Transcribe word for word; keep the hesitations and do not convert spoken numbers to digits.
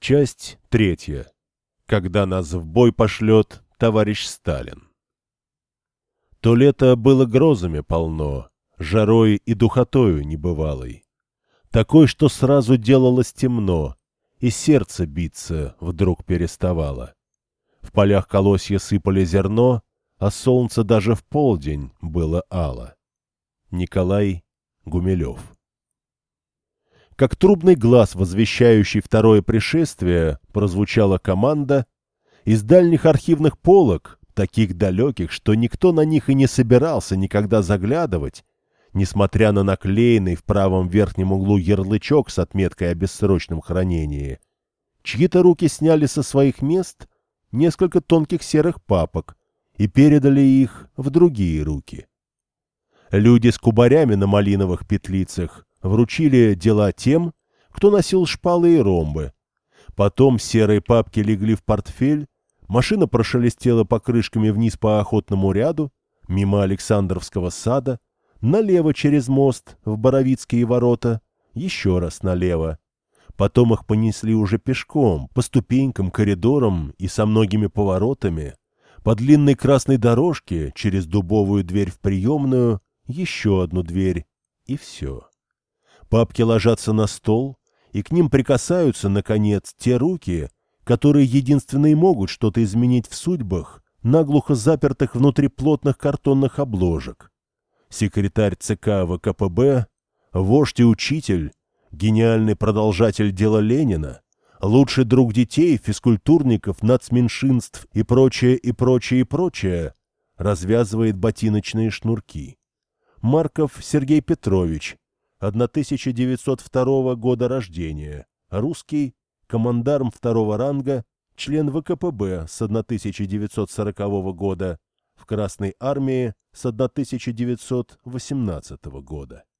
Часть третья. Когда нас в бой пошлет товарищ Сталин. То лето было грозами полно, жарой и духотою небывалой. Такой, что сразу делалось темно, и сердце биться вдруг переставало. В полях колосья сыпали зерно, а солнце даже в полдень было ало. Николай Гумилев. Как трубный глас, возвещающий второе пришествие, прозвучала команда. Из дальних архивных полок, таких далеких, что никто на них и не собирался никогда заглядывать, несмотря на наклеенный в правом верхнем углу ярлычок с отметкой о бессрочном хранении, чьи-то руки сняли со своих мест несколько тонких серых папок и передали их в другие руки. Люди с кубарями на малиновых петлицах вручили дела тем, кто носил шпалы и ромбы. Потом серые папки легли в портфель, машина прошелестела покрышками вниз по Охотному ряду, мимо Александровского сада, налево через мост в Боровицкие ворота, еще раз налево. Потом их понесли уже пешком, по ступенькам, коридорам и со многими поворотами, по длинной красной дорожке, через дубовую дверь в приемную, еще одну дверь, и все. Папки ложатся на стол, и к ним прикасаются, наконец, те руки, которые единственно и могут что-то изменить в судьбах, наглухо запертых внутри плотных картонных обложек. Секретарь ЦК ВКПБ, вождь и учитель, гениальный продолжатель дела Ленина, лучший друг детей, физкультурников, нацменьшинств и прочее, и прочее, и прочее, развязывает ботиночные шнурки. Марков Сергей Петрович, тысяча девятьсот второго года рождения, русский, командарм второго ранга, член ВКПБ с тысяча девятьсот сорокового года, в Красной армии с тысяча девятьсот восемнадцатого года.